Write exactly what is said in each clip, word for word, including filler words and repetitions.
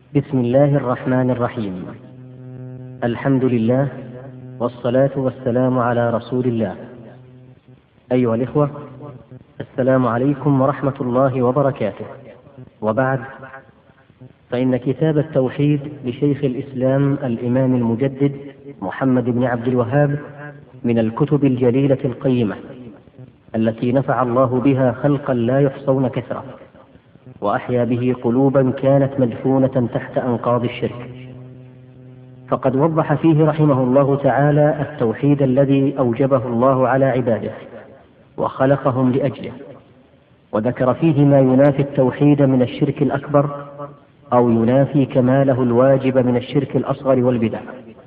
بسم الله الرحمن الرحيم. الحمد لله والصلاة والسلام على رسول الله. أيها الإخوة، السلام عليكم ورحمة الله وبركاته. وبعد، فإن كتاب التوحيد لشيخ الإسلام الإمام المجدد محمد بن عبد الوهاب من الكتب الجليلة القيمة التي نفع الله بها خلقا لا يحصون كثرة، وأحيا به قلوبا كانت مدفونة تحت أنقاض الشرك. فقد وضح فيه رحمه الله تعالى التوحيد الذي أوجبه الله على عباده وخلقهم لأجله، وذكر فيه ما ينافي التوحيد من الشرك الأكبر أو ينافي كماله الواجب من الشرك الأصغر والبدع.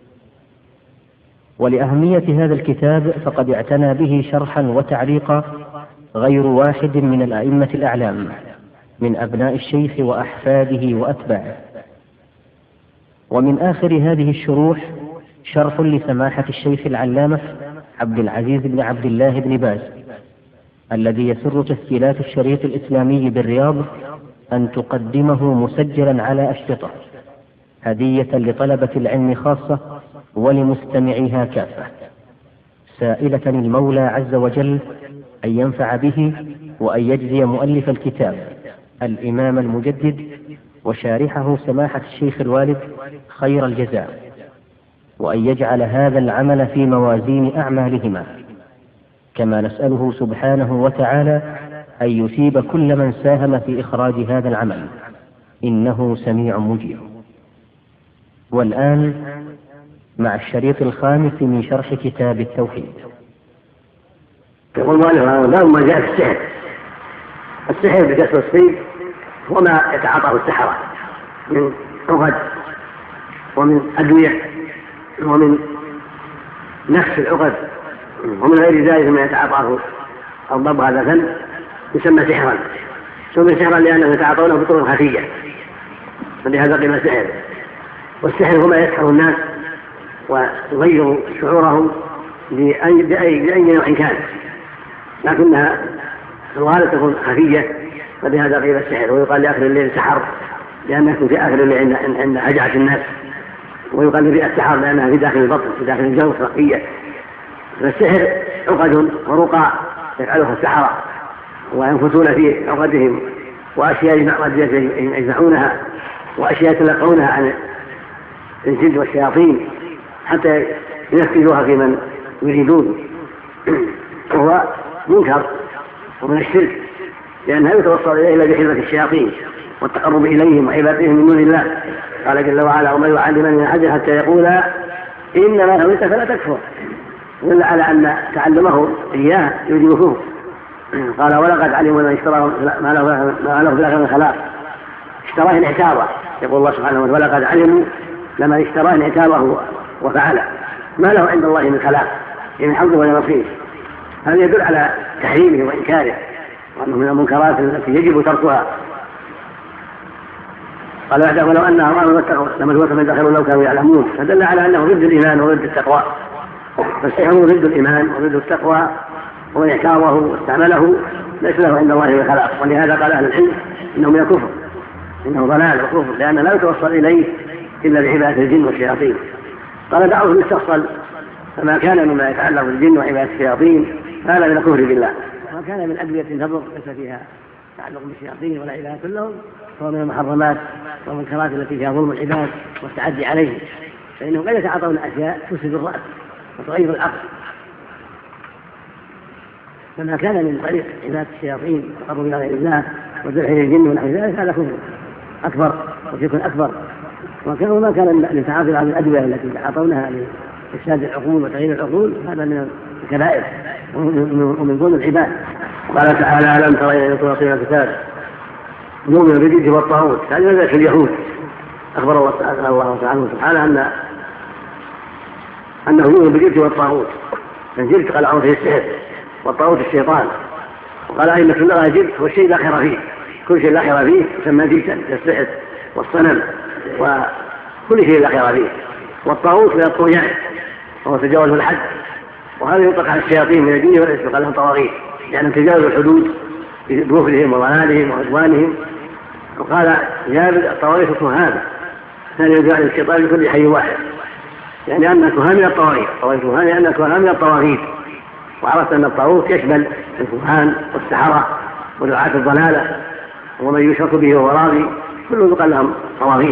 ولأهمية هذا الكتاب فقد اعتنى به شرحا وتعليقا غير واحد من الأئمة الأعلام من أبناء الشيخ وأحفاده وأتباعه. ومن آخر هذه الشروح شرح لسماحة الشيخ العلامة عبد العزيز بن عبد الله بن باز، الذي يسر تسجيلات الشريط الإسلامي بالرياض أن تقدمه مسجلا على أشرطة هدية لطلبة العلم خاصة ولمستمعيها كافة، سائلة المولى عز وجل أن ينفع به وأن يجزي مؤلف الكتاب الإمام المجدد وشارحه سماحة الشيخ الوالد خير الجزاء، وأن يجعل هذا العمل في موازين أعمالهما، كما نسأله سبحانه وتعالى أن يثيب كل من ساهم في إخراج هذا العمل، إنه سميع مجيب. والآن مع الشريط الخامس من شرح كتاب التوحيد. يقول مؤلف ما جاء في السحر. السحر بكسر الصيد هو ما يتعاطاه السحرة من عقد ومن أدوية ومن نفس العقد ومن غير ذلك ما يتعاطاه الضب، هذا فن يسمى سحرا. سمي سحرا لأنه يتعاطونه بطرق خفية، فلهذا قيل سحر. والسحر هو ما يسحر الناس ويغير شعورهم بأي, بأي, بأي نوع كان، لكنها الغالب تكون خفية، فلهذا قيل السحر. ويقال لآخر الليل سحر لأنه يكون في آخر الليل عند هجعة الناس، ويقال لبيئة السحر لأنها في داخل البطن في داخل الجوف رقية. فالسحر عقد ورقى يفعلها السحرة وينفثون في عقدهم وأشياء يجمعونها وأشياء تلقونها عن الجن والشياطين حتى ينفذوها في من يريدون، وهو منكر ومن الشرك، لأنها يتوصل إليه إلا بخدمة الشياطين والتقرب إليهم وعبادتهم من دون الله. قال جل وعلا: وما يعلمان من أحد حتى يقولا إنما نهيت فلا تكفر، دل على أن تعلمه إياه يوجب كفر. قال: ولقد علموا من اشتراه ما له في الآخرة من خلاق. اشتراه انعتابه، يقول الله سبحانه وتعالى: ولقد علموا لما اشتراه انعتابه وفعله ما له عند الله من خلاق، يعني حظه ولا نصيب. هذا يدل على تحريمه وإنكاره وأنه من المنكرات التي يجب تركها. قال بعده: ولو أنهم آمنوا واتقوا لمثوبة من خير لو كانوا يعلمون. فدل على أنه ضد الإيمان وضد التقوى، فالسحر ضد الإيمان وضد التقوى، ومن اعتاره واستعمله ليس له عند الله من خلاق. ولهذا قال أهل العلم إنه من الكفر، إنه ضلال وكفر، لأنه لا يتوصل إليه إلا بعبادة الجن والشياطين. قال: دعوه المستفصل، فما كان مما يتعلق بالجن وعبادة الشياطين هذا من الكفر بالله. وما كان من أدوية تضر ليس فيها تعلق بالشياطين ولا إله كلهم فهو من المحرمات والمنكرات التي فيها ظلم العباد والتعدي عليهم، فإنهم قد يتعاطون أشياء تفسد الرأس وتغير العقل. فما كان من طريق عبادة الشياطين والتقرب إلى غير الله والذبح للجن ونحو ذلك هذا كفر أكبر وشرك أكبر. وما كان للتعاطي على الأدوية التي يتعاطونها لإفساد العقول وتغيير العقول هذا من الكبائر ومن ظلم العباد. قال تعالى: ألم تر إلى الذين الكتاب يؤمن بالجبت والطاغوت. هذه نزلت في اليهود. أخبر الله تعالى سبحانه أن أنه يؤمن بالجبت والطاغوت. الجبت قال عنه فيه السحر والطاغوت الشيطان. وقال أئمة اللغة الجبت هو الشيء لا خير فيه، كل شيء لا خير فيه يسمى جبتا، كالسحر والصنم وكل شيء لا خير فيه. والطاغوت من الطغيان وهو تجاوز الحد، وهذا يطلق على الشياطين من الجن والإنس، قال لهم طواغيت لأنهم تجاوزوا الحدود بكفرهم وضلالهم وعدوانهم. وقال جابر: الطواغيت الكهان كان يجعل الشيطان لكل حي واحد، يعني أن الكهان من الطواغيت، الكهان لأن الكهان من الطواغيت، وعرفت أن الطاغوت يشمل الكهان والسحرة ودعاة الضلالة ومن يشرك به وهو راضي، كلهم يقال لهم طواغيت.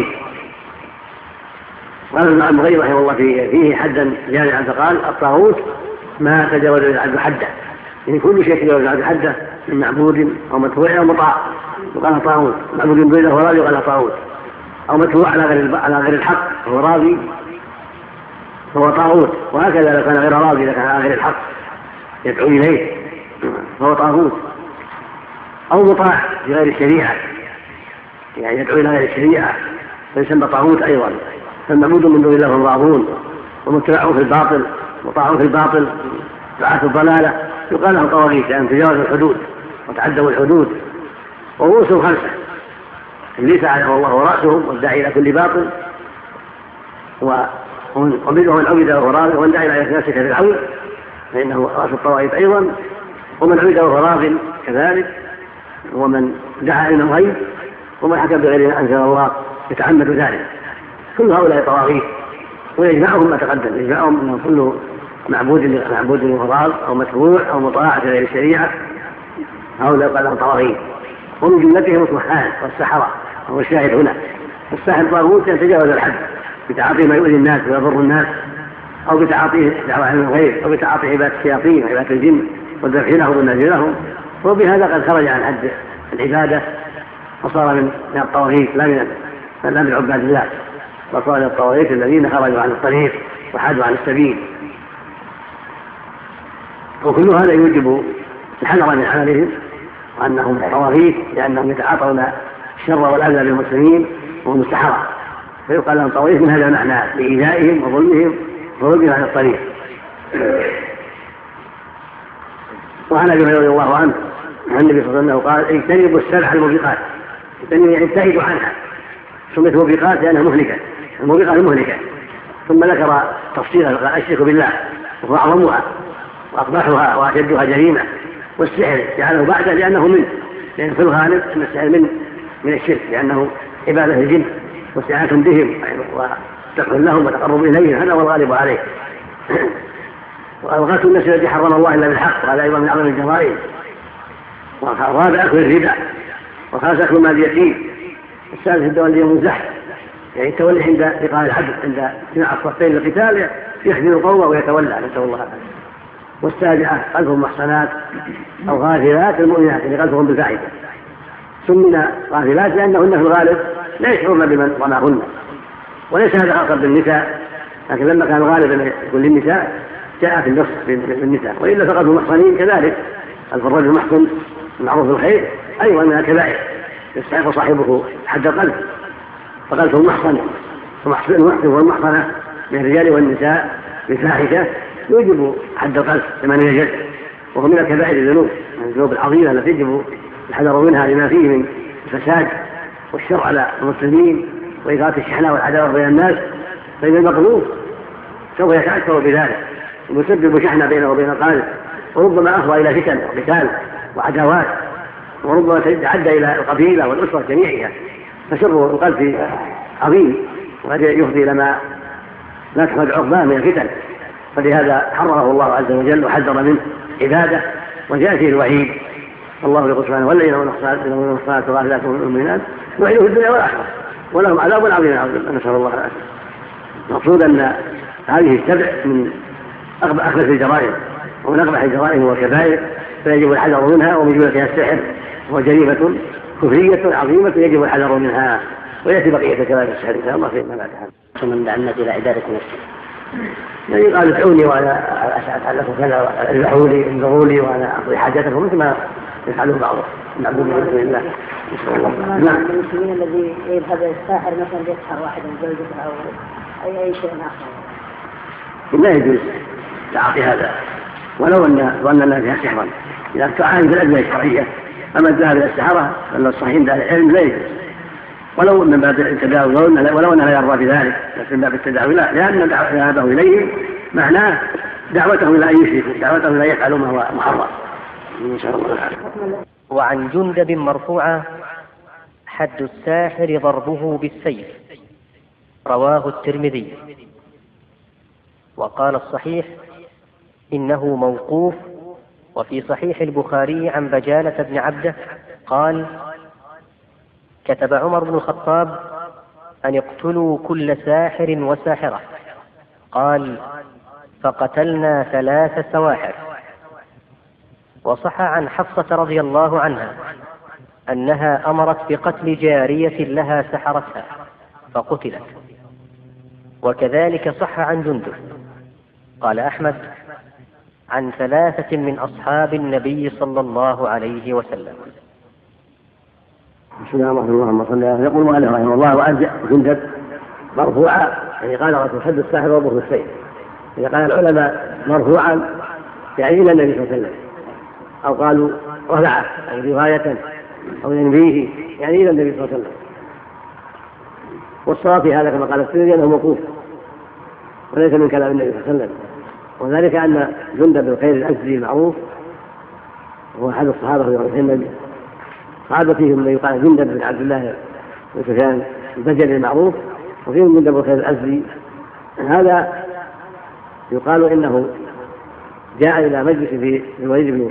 قال ابن المغير رحمه الله فيه حدا جامعا فقال الطاغوت ما تجاوز العبد حده، يعني كل شيء تجاوز العبد حده من معبود أو متبوع أو مطاع يقال طاغوت، معبود بيده وهو راضي يقال طاغوت، أو متبوع على غير على غير الحق وهو راضي فهو طاغوت، وهكذا لو كان غير راضي لكان على غير الحق يدعو إليه فهو طاغوت، أو مطاع في غير الشريعة يعني يدعو إلى غير الشريعة فيسمى طاغوت أيضا. فالمعبود من دون الله هم راضون ومتبعون في الباطل وطاعون في الباطل دعاة الضلالة يقال لهم طواغيت لأن تجاوزوا الحدود وتعدوا الحدود. ورؤوسهم خمسة، إبليس عليه الله ورأسهم والداعي إلى كل باطل، ومنهم من عبد وهو راض ومن دعا إلى نفسه في العون فإنه رأس الطواغيت أيضا، ومن عبد وهو راض كذلك، ومن دعا إلى الغيب، ومن حكم بغير ما أنزل الله يتعمد ذلك. كل هؤلاء طواغيت، ويجمعهم ما تقدم، يجمعهم أنه كل معبود معبود وراض أو متبوع أو مطاع في غير الشريعة هؤلاء قال لهم طواغيت. ومن جملتهم الكهان والسحرة، وهو الشاهد هنا الساحر طاغوت يتجاوز الحد بتعاطي ما يؤذي الناس ويضر الناس، أو بتعاطيه دعوة عن الغير، أو بتعاطي عبادة الشياطين وعبادة الجن والذبح لهم والنذر لهم، وبهذا قد خرج عن حد العبادة وصار من الطواغيت لا من لا من عباد الله، وصار من الطواغيت الذين خرجوا عن الطريق وحادوا عن السبيل. وكل هذا يوجب الحذر من عملهم وأنهم طواغيت لأنهم يتعاطون الشر والأذى للمسلمين وهم السحرة، فيقال لهم طواغيت من هذا المعنى لإيذائهم وظلمهم وظلمهم عن الطريق. وعن أبي هريرة رضي الله عنه عن النبي صلى الله عليه وسلم قال اجتنبوا السبع الموبقات، اجتنبوا يعني ابتعدوا عنها، سميت موبقات لأنها مهلكة، الموبقات المهلكة. ثم ذكر تفصيلا الشرك بالله وهو أعظمها وأقبحها وأشدها جريمة، والسحر جعله بعده لأنه منه، لأن في الغالب أن السحر من من الشرك لأنه عبادة الجن واستعانة بهم وتقبل لهم وتقرب إليهم، هذا هو الغالب عليه. وألغاث الناس التي حرم الله إلا بالحق، وهذا أيضا من أعظم الجرائم. والرابع أكل الربا، وخامس أكل مال اليتيم، السادس التولي يوم الزحف يعني التولي عند لقاء الحدث عند اجتماع الصفين للقتال يخذل قومه ويتولى نسأل الله هذا. والسابعة قذف المحصنات أو غافلات المؤمنات اللي قذفهم بالفاحشة، سمنا غافلات لأنهن في الغالب لا يشعرن بمن ظلمهن، وليس هذا خاصا بالنساء، لكن لما كان غالبا يكون للنساء جاء في النص بالنساء، وإلا فقذف المحصنين كذلك، الرجل المحصن المعروف بالخير أيضا من الكبائر يستحق صاحبه حد القذف. فقذف المحصن المحصن والمحصنة من الرجال والنساء بالفاحشة يوجب حد القذف ثمانية جلد، وهو من الكبائر الذنوب، من الذنوب العظيمة التي يجب الحذر منها لما فيه من الفساد والشر على المسلمين وإثارة الشحناء والعداوة بين الناس، فإن المقذوف سوف يتأثر بذلك ويسبب شحنة بينه وبين القاذف، وربما أفضى إلى فتن وقتال وعداوات، وربما تعدى إلى القبيلة والأسرة جميعها، فشر القذف عظيم وقد يفضي إلى ما لا تحمد عقباه من الفتن. فلهذا حرمه الله عز وجل وحذر منه عباده، وجاء فيه الوعيد. الله يقول سبحانه والذين هم المحصنات والغافلات والمؤمنات وعدوا في الدنيا والآخرة ولهم عذاب عظيم نسأل الله العافية. المقصود أن هذه السبع من أخبث الجرائم ومن أقبح الجرائم والكبائر، فيجب الحذر منها، ومن جملتها السحر هو جريمة كفرية عظيمة يجب الحذر منها، ويأتي بقية كبائر السحر إن شاء الله فيما بعدها. ثم دعا الناس إلى عبادة نفسه، يعني قال ادعوني وأنا أفعل لكم كذا، اذبحوا لي انظروا لي وأنا أقضي حاجتكم مثل ما يفعله بعضهم نعبد من دون الله. نعم. المسلمين الذي يذهب الساحر مثلا يسحر واحد من زوجته أو أي أي شيء آخر، لا يجوز تعاطي هذا ولو أن ظننا فيها سحرا، إذا تعاني بالأدلة الشرعية. أما الذهاب إلى السحرة فإن الصحيح ده العلم لا يجوز، ولو من باب التداوي ولو أنه لا يرضى بذلك، بس من باب التداوي لا، لأن ذهابه إليهم معناه دعوته إلى أن يشركوا، دعوته إلى أن يفعلوا ما هو محرم إن شاء الله. وعن جندب مرفوعة: حد الساحر ضربه بالسيف. رواه الترمذي. وقال الصحيح إنه موقوف. وفي صحيح البخاري عن بجالة بن عبده قال: كتب عمر بن الخطاب أن يقتلوا كل ساحر وساحرة. قال: فقتلنا ثلاث سواحر. وصح عن حفصة رضي الله عنها أنها أمرت بقتل جارية لها سحرتها فقتلت. وكذلك صح عن جندب. قال أحمد: عن ثلاثة من أصحاب النبي صلى الله عليه وسلم. بسم الله الرحمن الرحيم. يقول المؤلف رحمه الله: وأرجع جندب مرفوعا، يعني قال الرسول: حد الساحر وضربه بالسيف. إذا قال العلماء مرفوعا يعني إلى النبي صلى الله عليه وسلم، أو قالوا رفعه أو رواية أو ينبيه يعني إلى النبي صلى الله عليه وسلم. والصواب في هذا كما قال السيري أنه موقوف وليس من كلام النبي صلى الله عليه وسلم، وذلك أن جندب بن خير الأزدي المعروف هو أحد الصحابة رضي الله عنهم. صحابة فيهم من يقال جندب بن عبد الله بن سفيان البجلي المعروف، وفيهم جندب بن خير الأزدي. هذا يقال إنه جاء إلى مجلس في الوليد بن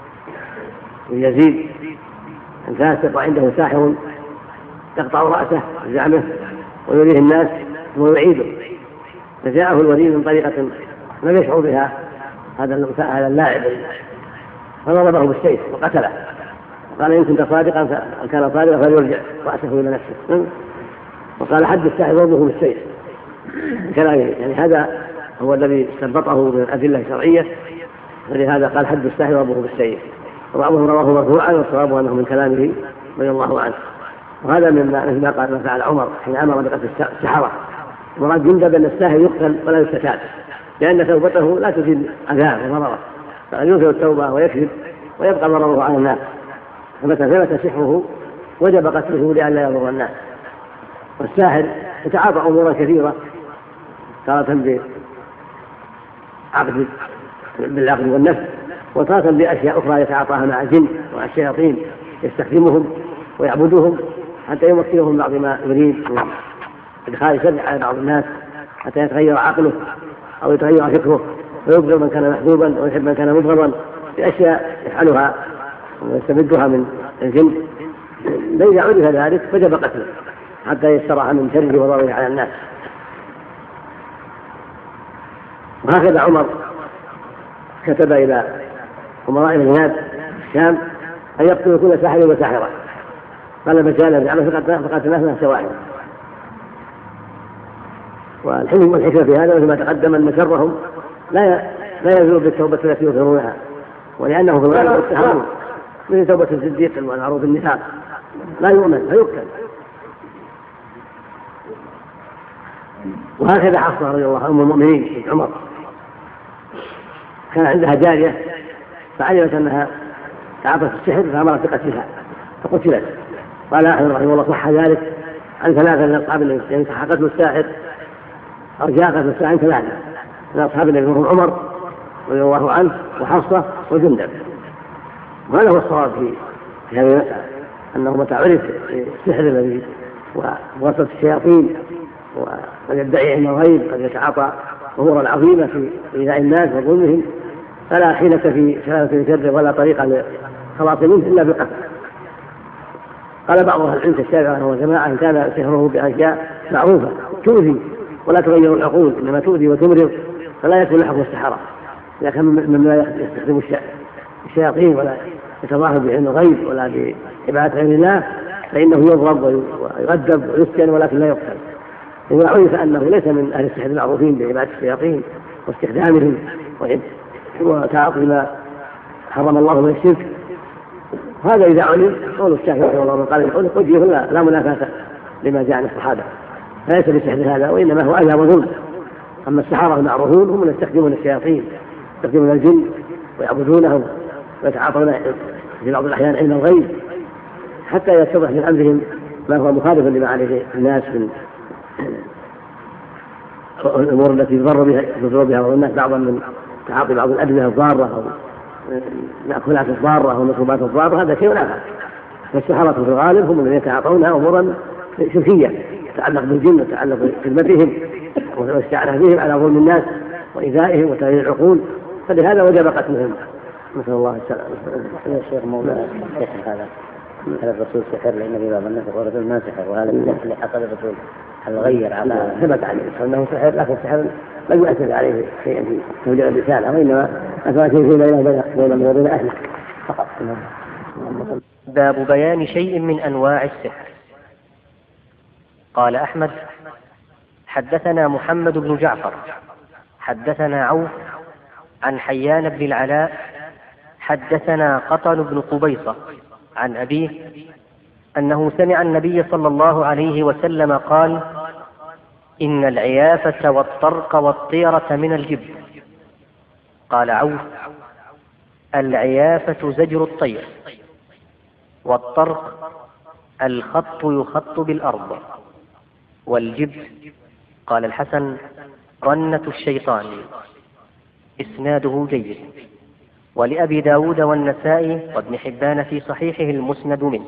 يزيد الفاسق، وعنده ساحر يقطع رأسه بزعمه ويريه الناس ويعيده، فجاءه الوليد من طريقة لم يشعر بها هذا اللاعب فضربه بالسيف وقتله. قال: إن كنت صادقا كان صادقا فليرجع رأسه إلى نفسه. وقال: حد الساحر وضربه بالسيف. يعني هذا هو الذي استنبطه من الأدلة الشرعية، ولهذا قال: حد الساحر وضربه بالسيف. وبعضهم رواه مرفوعا، والصواب أنه من كلامه رضي الله عنه. وهذا مما قال ما فعل عمر حين أمر بقتل السحرة. مراد جندب أن الساحر يقتل ولا يستتاب، لأن توبته لا تزيد أذاه وضرره، فأن ينكر التوبة ويكذب ويبقى ضرره على الناس. فمتى ثبت سحره وجب قتله لئلا يضر الناس. والساحر يتعاطى أمورا كثيرة، تارة بعقد بالعقد والنفس، وتارة بأشياء أخرى يتعاطاها مع الجن والشياطين يستخدمهم ويعبدوهم حتى يمكنهم بعض ما يريد من إدخال شر على بعض الناس، حتى يتغير عقله أو يتغير فكره ويبغض من كان محبوبا ويحب من كان مبغضا بأشياء يفعلها ويستمدها من الجن. فإذا عرف ذلك فجب قتله حتى يستراح من شره وضرره على الناس. وهكذا عمر كتب إلى أمراء العناد في الشام أن يقتلوا كل ساحر وساحرة. قال: بجالة بن عبده فقتلناه ثلاث سواحر. والحكمة والحكمة في هذا مثل ما تقدم أن شرهم لا لا يزول بالتوبة التي يظهرونها، ولأنه في الغالب يتهمون مثل توبة الصديق والمعروف بالنفاق لا يؤمن فيقتل. وهكذا حفصة رضي الله عنها أم المؤمنين بنت عمر كان عندها جارية فعلمت أنها تعاطت السحر فأمرت بقتلها فقتلت. قال أحمد رحمه الله: صح ذلك عن ثلاثة من أصحاب النبي، يعني صح قتل الساحر أو جاء قتل الساحر عن ثلاثة من أصحاب النبي منهم عمر رضي الله عنه وحفصة وجندب. وهذا هو الصواب في هذه المسألة، أنه متى عرف السحر الذي ووسط الشياطين وقد يدعي علم الغيب قد يتعاطى أمورا عظيمة في إيذاء الناس وظلمهم، فلا حيلة في شهادة الكذب ولا طريقة للخلاص منه إلا بالقتل. قال بعض أهل العلم كالشافعي والجماعة: إن كان سحره بأشياء معروفة تؤذي ولا تغير العقول إنما تؤذي وتمرض فلا يكون حكم السحرة. إذا كان مما يستخدم الشياطين ولا يتظاهر بعلم الغيب ولا بعبادة غير الله فإنه يضرب ويغدب ويسكن ولكن لا يقتل. إذا عرف أنه ليس من أهل السحر المعروفين بعبادة الشياطين واستخدامهم وتعاطي ما حرم الله من الشرك، هذا إذا علم قول الشافعي رحمه الله من قال يقول وجهه لا, لا منافاة لما جاء عن الصحابة، فليس بسحر هذا وإنما هو أذى وظلم. أما السحرة المعروفون هم من يستخدمون الشياطين يستخدمون الجن ويعبدونهم ويتعاطون في بعض الأحيان علم الغيب حتى يتضح من أمرهم ما هو مخالف لما عليه الناس من الأمور التي يضر بها يضر بها الناس، بعضا من تعاطي بعض الأدوية الضارة أو المأكولات الضارة أو المشروبات الضارة، هذا شيء آخر. فالسحرة في الغالب هم الذين يتعاطون أمورا شركية تعلق بالجن وتعلق بخدمتهم والاستعانة بهم على ظلم الناس وإيذائهم وتغيير العقول، فلهذا وجب قتلهم. نسأل الله السلامة. يا شيخ مولانا السحر هذا، هل الرسول سحر؟ لأن في بعض الناس يقول الرسول ما سحر، وهذا اللي حصل الرسول هل غير على ثبت عليه أنه سحر، لكن السحر لا يؤثر عليه شيئا في تبليغ الرسالة، وإنما أثبت شيء بين وبين أهله فقط. باب بيان شيء من أنواع السحر. قال أحمد: حدثنا محمد بن جعفر حدثنا عوف عن حيان بن العلاء حدثنا قطن بن قبيصة عن أبيه أنه سمع النبي صلى الله عليه وسلم قال: إن العيافة والطرق والطيرة من الجبن. قال عوف: العيافة زجر الطير، والطرق الخط يخط بالأرض، والجبن قال الحسن رنة الشيطان. إسناده جيد. ولأبي داود والنسائي وابن حبان في صحيحه المسند منه.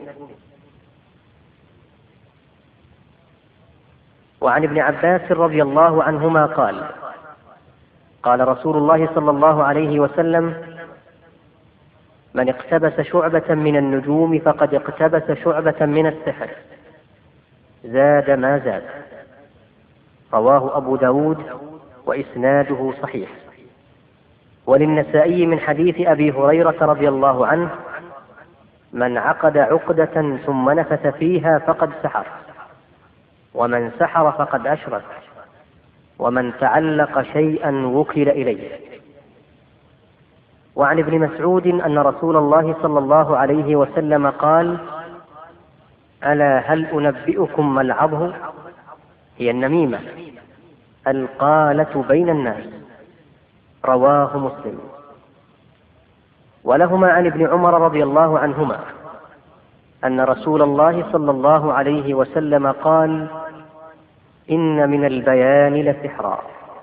وعن ابن عباس رضي الله عنهما قال: قال رسول الله صلى الله عليه وسلم: من اقتبس شعبة من النجوم فقد اقتبس شعبة من السحر، زاد ما زاد. رواه أبو داود وإسناده صحيح. وللنسائي من حديث أبي هريرة رضي الله عنه: من عقد عقدة ثم نفث فيها فقد سحر، ومن سحر فقد أشرك، ومن تعلق شيئا وكل إليه. وعن ابن مسعود أن رسول الله صلى الله عليه وسلم قال: ألا هل أنبئكم ما العضه؟ هي النميمة القالة بين الناس. رواه مسلم. ولهما عن ابن عمر رضي الله عنهما أن رسول الله صلى الله عليه وسلم قال: إن من البيان لسحرا.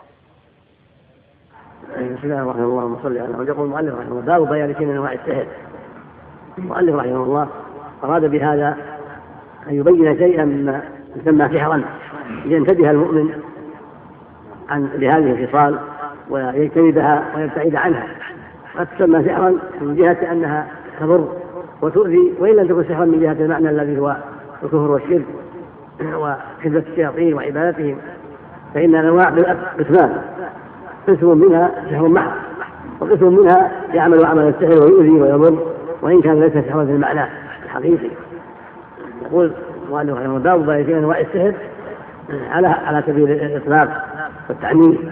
بسم الله الرحمن الرحيم. اللهم صل على محمد. يقول المؤلف رحمه الله: باب بيان شيء من انواع السحر. المؤلف رحمه الله أراد بهذا أن يبين شيئا مما يسمى سحرا لينتبه المؤمن عن لهذه الخصال ويجتنبها ويبتعد عنها. قد تسمى سحرا من جهة أنها تضر وتؤذي، وإن لم تكن سحرا من جهة المعنى الذي هو الكفر والشرك وخدمة الشياطين وعبادتهم، فإن الأنواع قسمان: قسم منها سحر محض، وقسم منها يعمل عمل السحر ويؤذي ويضر وإن كان ليس سحرا في المعنى الحقيقي. يقول وأنه رحمه الله: باب بيان أنواع السحر على على سبيل الإطلاق والتعميم.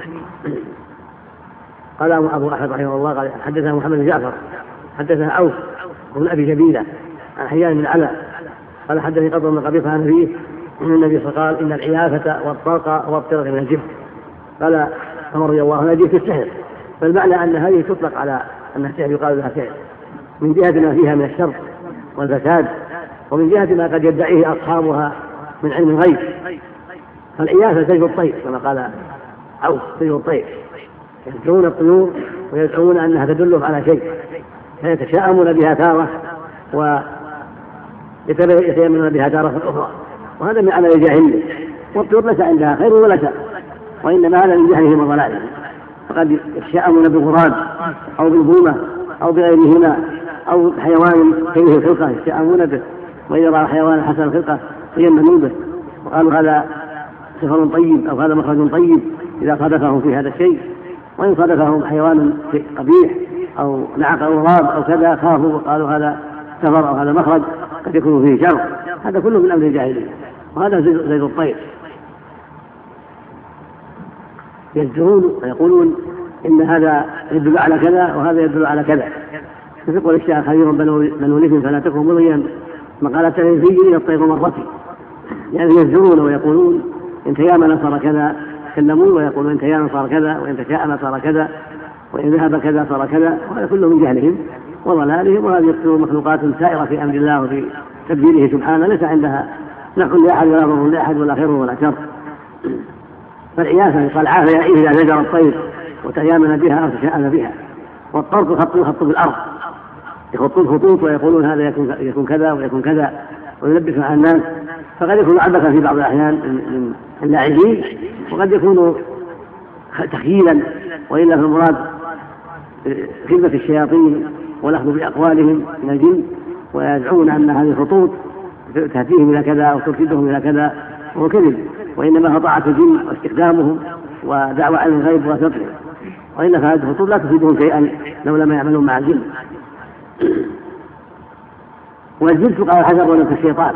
قال أبو أحمد رحمه الله قال: حدثنا محمد بن جعفر حدثنا عوف بن أبي جبيلة عن حيان بن العلاء قال: حدثني قطن بن قبيصة عن أبيه أن النبي صلى الله عليه وسلم قال: إن العيافة والطرق والطيرة من الجبن. قال عمر رضي الله عنه: جئت السحر. فالمعنى أن هذه تطلق على أن السحر يقال لها سحر من جهة ما فيها من الشر والفساد، ومن جهة ما قد يدعيه أصحابها من علم الغيب. فالعيافة زجر الطير كما قال عوف: زجر الطير، يزجرون الطيور ويزعمون أنها تدلهم على شيء، فيتشاءمون بها تارة ويتيمنون بها تارة أخرى، وهذا من عمل الجاهلية. والطيور ليس عندها خير ولا شر، وإنما هذا من جهلهم وضلالهم. فقد يتشاءمون بالغراب أو بالبومة أو بغيرهما أو حيوان كريه الخلقة يتشاءمون به، وإذا رأى حيوان حسن الخلقة تيمنوا به وقالوا هذا سفر طيب أو هذا مخرج طيب إذا صادفهم في هذا الشيء. وإن صادفهم حيوان قبيح أو نعق أو غراب أو كذا خافوا وقالوا هذا سفر أو هذا مخرج قد يكون فيه شر. هذا كله من أمر الجاهلية، وهذا زي الطير. يزجرون ويقولون إن هذا يدل على كذا وهذا يدل على كذا. يقول الشاعر: خير بنو لف فلا تكن مضيا مقالة في إلى الطير مرتي. يعني يزجرون ويقولون إن تيامن صار كذا، يتكلمون ويقولون إن تيامن صار كذا، وإن تشاءم صار كذا، وإن ذهب كذا صار كذا. وهذا كله من جهلهم وضلالهم، وهذه يقتلون مخلوقات سائرة في أمر الله وفي تدبيره سبحانه، ليس عندها نفع لأحد ولا ضر لأحد ولا خير ولا شر. فالعيافة قال: عاف يعيش إذا زجر الطير وتيامن بها أو تشاءم بها. والطرق خط يخط بالأرض، يخطون خطوط ويقولون هذا يكون كذا ويكون كذا، ويلبسون على الناس فقد يكون عبثا في بعض الأحيان من اللاعبين، وقد يكون تخييلا، وإلا فالمراد خدمة الشياطين والأخذ بأقوالهم من الجن، ويدعون أن هذه الخطوط تهديهم إلى كذا أو ترشدهم إلى كذا، وهو كذب، وإنما هو طاعة الجن واستخدامهم ودعوة عن الغيب وسطهم، وإلا فهذه الخطوط لا تفيدهم شيئا لو لم يعملون مع الجن. والجن قال حجر ولد الشيطان.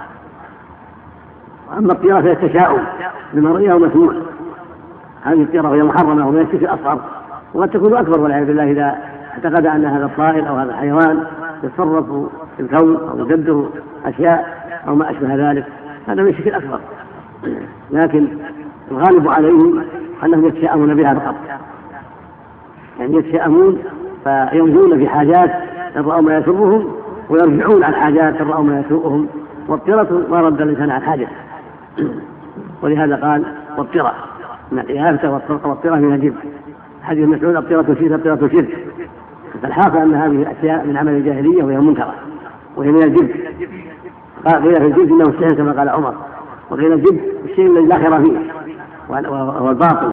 وأما الطيرة فهي التشاؤم بمرئية ومسموع، هذه الطيرة وهي محرمة ومن الشرك الأصغر، وقد تكون أكبر والعياذ بالله إذا اعتقد أن هذا الطائر أو هذا الحيوان يتصرف في الكون أو يدبر أشياء أو ما أشبه ذلك، هذا من الشرك الأكبر. لكن الغالب عليهم أنهم يتشاءمون بها فقط، يعني يتشاءمون فيمضون في حاجات إن رأوا ما يسرهم، ويرجعون عن حاجات إن رأوا ما يسوءهم، والطيرة ما رد الإنسان عن حاجة. ولهذا قال والطيرة من الإهابة والطيرة من الجن. حديث مسعود الطيرة شرك الطيرة شرك. فالحاصل أن هذه الأشياء من عمل الجاهلية وهي منكرة وهي من الجن. قيل في الجن إنه السحر كما قال عمر، وقيل الجن الشيء الذي لا خير فيه وهو الباطل